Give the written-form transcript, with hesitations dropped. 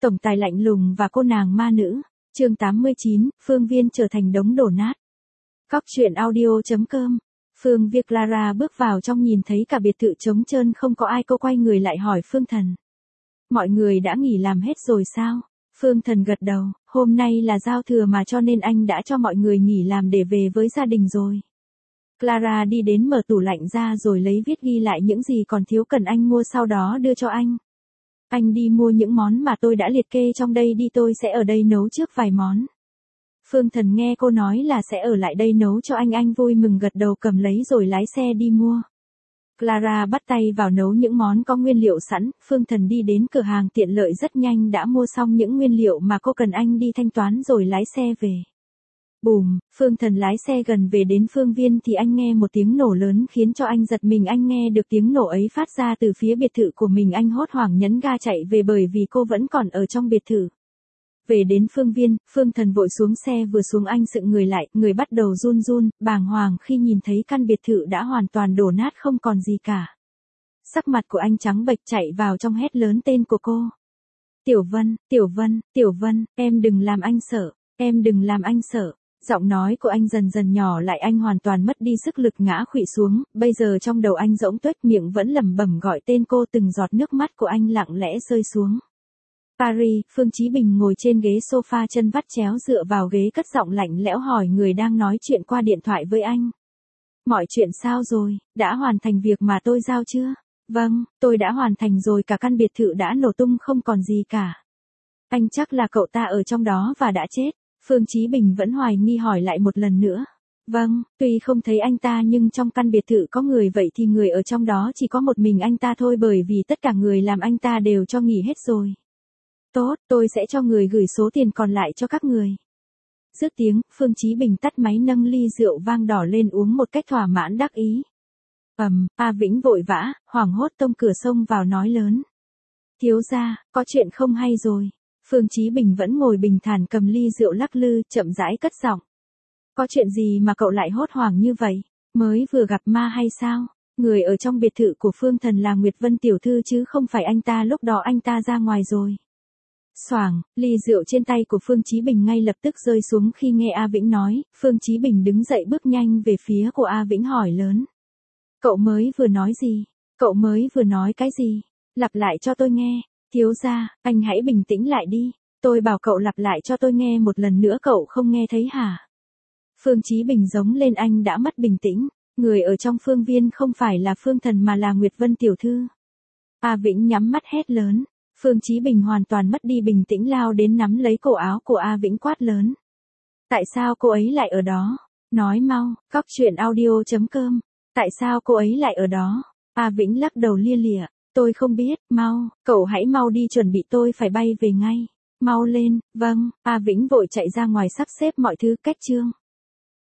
Tổng tài lạnh lùng và cô nàng ma nữ. Chương 89, Phương Viên trở thành đống đổ nát. Cóc truyện audio.com. Phương Viên Clara bước vào trong nhìn thấy cả biệt thự trống trơn không có ai, cô quay người lại hỏi Phương Thần. Mọi người đã nghỉ làm hết rồi sao? Phương Thần gật đầu, hôm nay là giao thừa mà cho nên anh đã cho mọi người nghỉ làm để về với gia đình rồi. Clara đi đến mở tủ lạnh ra rồi lấy viết ghi lại những gì còn thiếu cần anh mua, sau đó đưa cho anh. Anh đi mua những món mà tôi đã liệt kê trong đây đi, tôi sẽ ở đây nấu trước vài món. Phương Thần nghe cô nói là sẽ ở lại đây nấu cho anh vui mừng gật đầu, cầm lấy rồi lái xe đi mua. Clara bắt tay vào nấu những món có nguyên liệu sẵn, Phương Thần đi đến cửa hàng tiện lợi rất nhanh đã mua xong những nguyên liệu mà cô cần, anh đi thanh toán rồi lái xe về. Bùm, Phương Thần lái xe gần về đến Phương Viên thì anh nghe một tiếng nổ lớn khiến cho anh giật mình, anh nghe được tiếng nổ ấy phát ra từ phía biệt thự của mình, anh hốt hoảng nhấn ga chạy về bởi vì cô vẫn còn ở trong biệt thự. Về đến Phương Viên, Phương Thần vội xuống xe, vừa xuống anh sững người lại, người bắt đầu run run, bàng hoàng khi nhìn thấy căn biệt thự đã hoàn toàn đổ nát không còn gì cả. Sắc mặt của anh trắng bệch, chạy vào trong hét lớn tên của cô. Tiểu Vân, Tiểu Vân, Tiểu Vân, em đừng làm anh sợ, em đừng làm anh sợ. Giọng nói của anh dần dần nhỏ lại, anh hoàn toàn mất đi sức lực ngã khuỵu xuống, bây giờ trong đầu anh rỗng tuếch, miệng vẫn lẩm bẩm gọi tên cô, từng giọt nước mắt của anh lặng lẽ rơi xuống. Paris, Phương Chí Bình ngồi trên ghế sofa chân vắt chéo dựa vào ghế, cất giọng lạnh lẽo hỏi người đang nói chuyện qua điện thoại với anh. Mọi chuyện sao rồi, đã hoàn thành việc mà tôi giao chưa? Vâng, tôi đã hoàn thành rồi, cả căn biệt thự đã nổ tung không còn gì cả. Anh chắc là cậu ta ở trong đó và đã chết. Phương Chí Bình vẫn hoài nghi hỏi lại một lần nữa. Vâng, tuy không thấy anh ta nhưng trong căn biệt thự có người, vậy thì người ở trong đó chỉ có một mình anh ta thôi, bởi vì tất cả người làm anh ta đều cho nghỉ hết rồi. Tốt, tôi sẽ cho người gửi số tiền còn lại cho các người. Dứt tiếng, Phương Chí Bình tắt máy, nâng ly rượu vang đỏ lên uống một cách thỏa mãn đắc ý. A Vĩnh vội vã, hoảng hốt tông cửa xông vào nói lớn. Thiếu gia, có chuyện không hay rồi. Phương Chí Bình vẫn ngồi bình thản cầm ly rượu lắc lư, chậm rãi cất giọng. Có chuyện gì mà cậu lại hốt hoảng như vậy? Mới vừa gặp ma hay sao? Người ở trong biệt thự của Phương Thần là Nguyệt Vân tiểu thư chứ không phải anh ta, lúc đó anh ta ra ngoài rồi. Xoảng, ly rượu trên tay của Phương Chí Bình ngay lập tức rơi xuống khi nghe A Vĩnh nói. Phương Chí Bình đứng dậy bước nhanh về phía của A Vĩnh hỏi lớn. Cậu mới vừa nói gì? Cậu mới vừa nói cái gì? Lặp lại cho tôi nghe. Thiếu gia, anh hãy bình tĩnh lại đi. Tôi bảo cậu lặp lại cho tôi nghe một lần nữa, cậu không nghe thấy hả? Phương Chí Bình giống lên, anh đã mất bình tĩnh. Người ở trong Phương Viên không phải là Phương Thần mà là Nguyệt Vân tiểu thư. A Vĩnh nhắm mắt hét lớn. Phương Chí Bình hoàn toàn mất đi bình tĩnh, lao đến nắm lấy cổ áo của A Vĩnh quát lớn. Tại sao cô ấy lại ở đó? Nói mau, cóc truyện audio.com. Tại sao cô ấy lại ở đó? A Vĩnh lắc đầu lia lịa. Tôi không biết, mau, cậu hãy mau đi chuẩn bị, tôi phải bay về ngay. Mau lên, vâng, A Vĩnh vội chạy ra ngoài sắp xếp mọi thứ, cách chương.